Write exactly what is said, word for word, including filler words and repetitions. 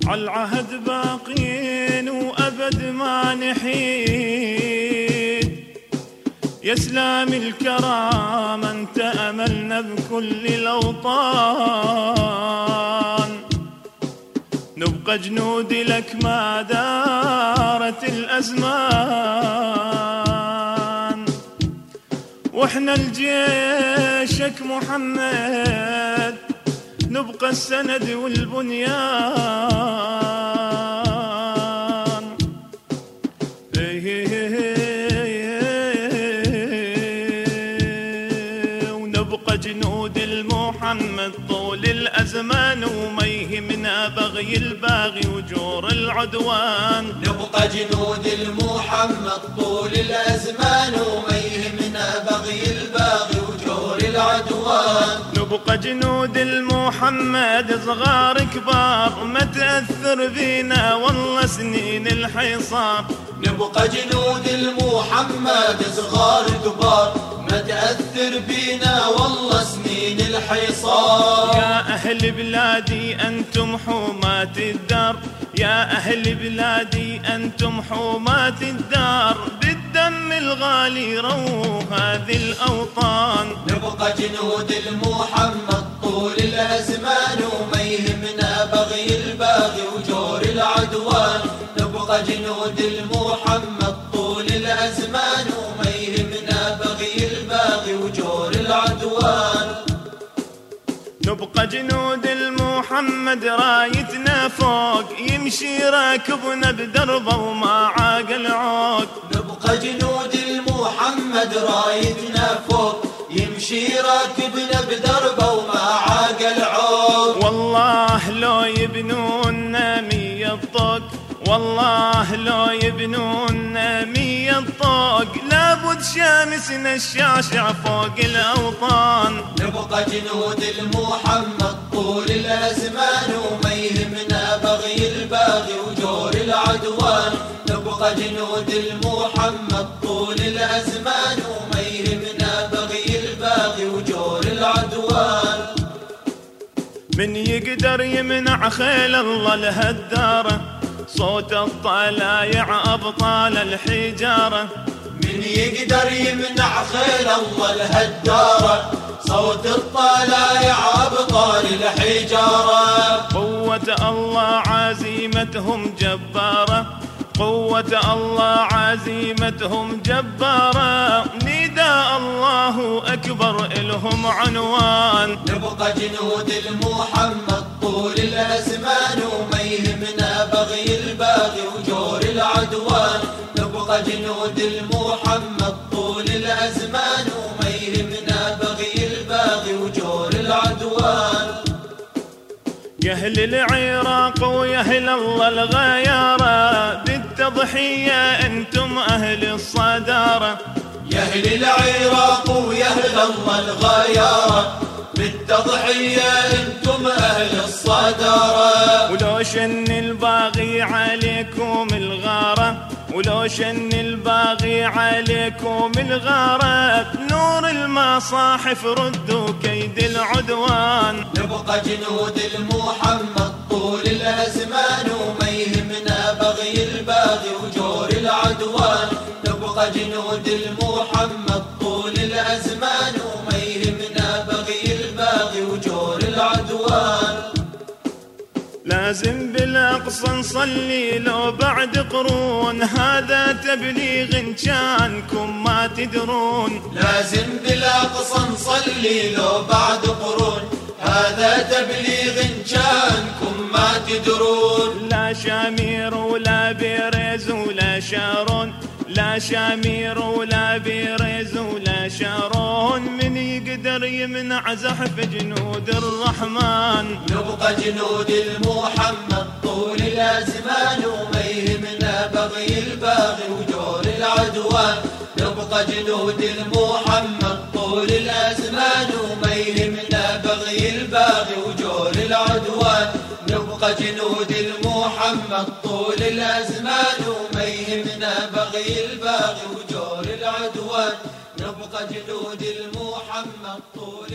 عالعهد باقين وأبد ما نحيد، يا سلام الكرام أنت أملنا بكل الأوطان، نبقى جنود لك ما دارت الأزمان، وإحنا الجيشك محمد نبقى السند والبنيان. ونبقى جنود المحمد طول الأزمان، وما يهمنا بغي الباغي وجور العدوان. نبقى جنود المحمد طول الأزمان، وما يهمنا بغي الباغي وجور العدوان. نبقى جنود المحمد صغار كبار، ما تأثر بينا والله سنين الحصار. نبقى جنود المحمد صغار كبار، ما تأثر بينا والله سنين الحصار. يا أهل بلادي أنتم حماة الدار، يا أهل بلادي أنتم حماة الدار، بالدم الغالي رووا هذه الأوطان. نبقى جنود المحمد طول الأزمان، وما يهمنا بغي الباغي وجور العدوان. نبقى جنود المحمد طول الأزمان، وما يهمنا بغي الباغي وجور العدوان. نبقى جنود المحمد رايتنا فوق، يمشي راكبنا بدربه وما عاقل عوق. نبقى جنود المحمد رايتنا فوق، يمشي راكبنا بدربه وما عاقل عوق. والله لو يبنونا مية طوق، والله لو يبنونا مية طوق، لابد شامسنا الشعشع فوق الأوطان. نبقى جنود المحمد طول الأزمان، وما يهمنا بغي الباغي وجور العدوان. نبقى جنود المحمد طول الأزمان، وما يهمنا بغي الباغي وجور العدوان. من يقدر يمنع خيل الله لهالداره، صوت الطلايع أبطال الحجارة. من يقدر يمنع خيل الله لهالداره، صوت الطلايع أبطال الحجارة. قوة الله عزيمتهم جبارة، قوة الله عزيمتهم جبارة، نداء الله أكبر إلهم عنوان. نبقى جنود المحمد طول الأزمان، وما يهمنا بغي الباغي وجور العدوان. نبقى جنود المحمد طول الأزمان، وما يهمنا بغي الباغي وجور العدوان. يا أهل العراق ويا أهل الله الغيارة، بالتضحية أنتم أهل الصدارة. يا أهل العراق ويا أهل الله الغيارة، بالتضحية أنتم أهل الصدارة. ولو شن الباغي عليكم الغارة، ولو شن الباغي عليكم الغارة، بنور المصاحف ردوا كيد العدوان. نبقى جنود المحمد طول الأزمان، وما يهمنا بغي الباغي وجور العدوان. نبقى جنود المحمد طول الأزمان، وما يهمنا بغي الباغي وجور العدوان. لازم بالأقصى نصلي لو بعد قرون، هذا تبليغ كانكم ما تدرون. لازم بالأقصى نصلي لو بعد قرون، هذا تبليغ كانكم ما تدرون. لا شامير ولا بيريز ولا شارون، لا شامير ولا بيريز ولا شارون، من يقدر يمنع زحف جنود الرحمن. نبقى جنود المحمد طول الأزمان، وما يهمنا بغي الباغي وجور العدوان. نبقى جنود المحمد طول الأزمان، وما يهمنا بغي الباغي وجور العدوان. نبقى جنود المحمد طول الأزمان، وما يهمنا بغي الباغي وجور العدوان. نبقى جنود المحمد طول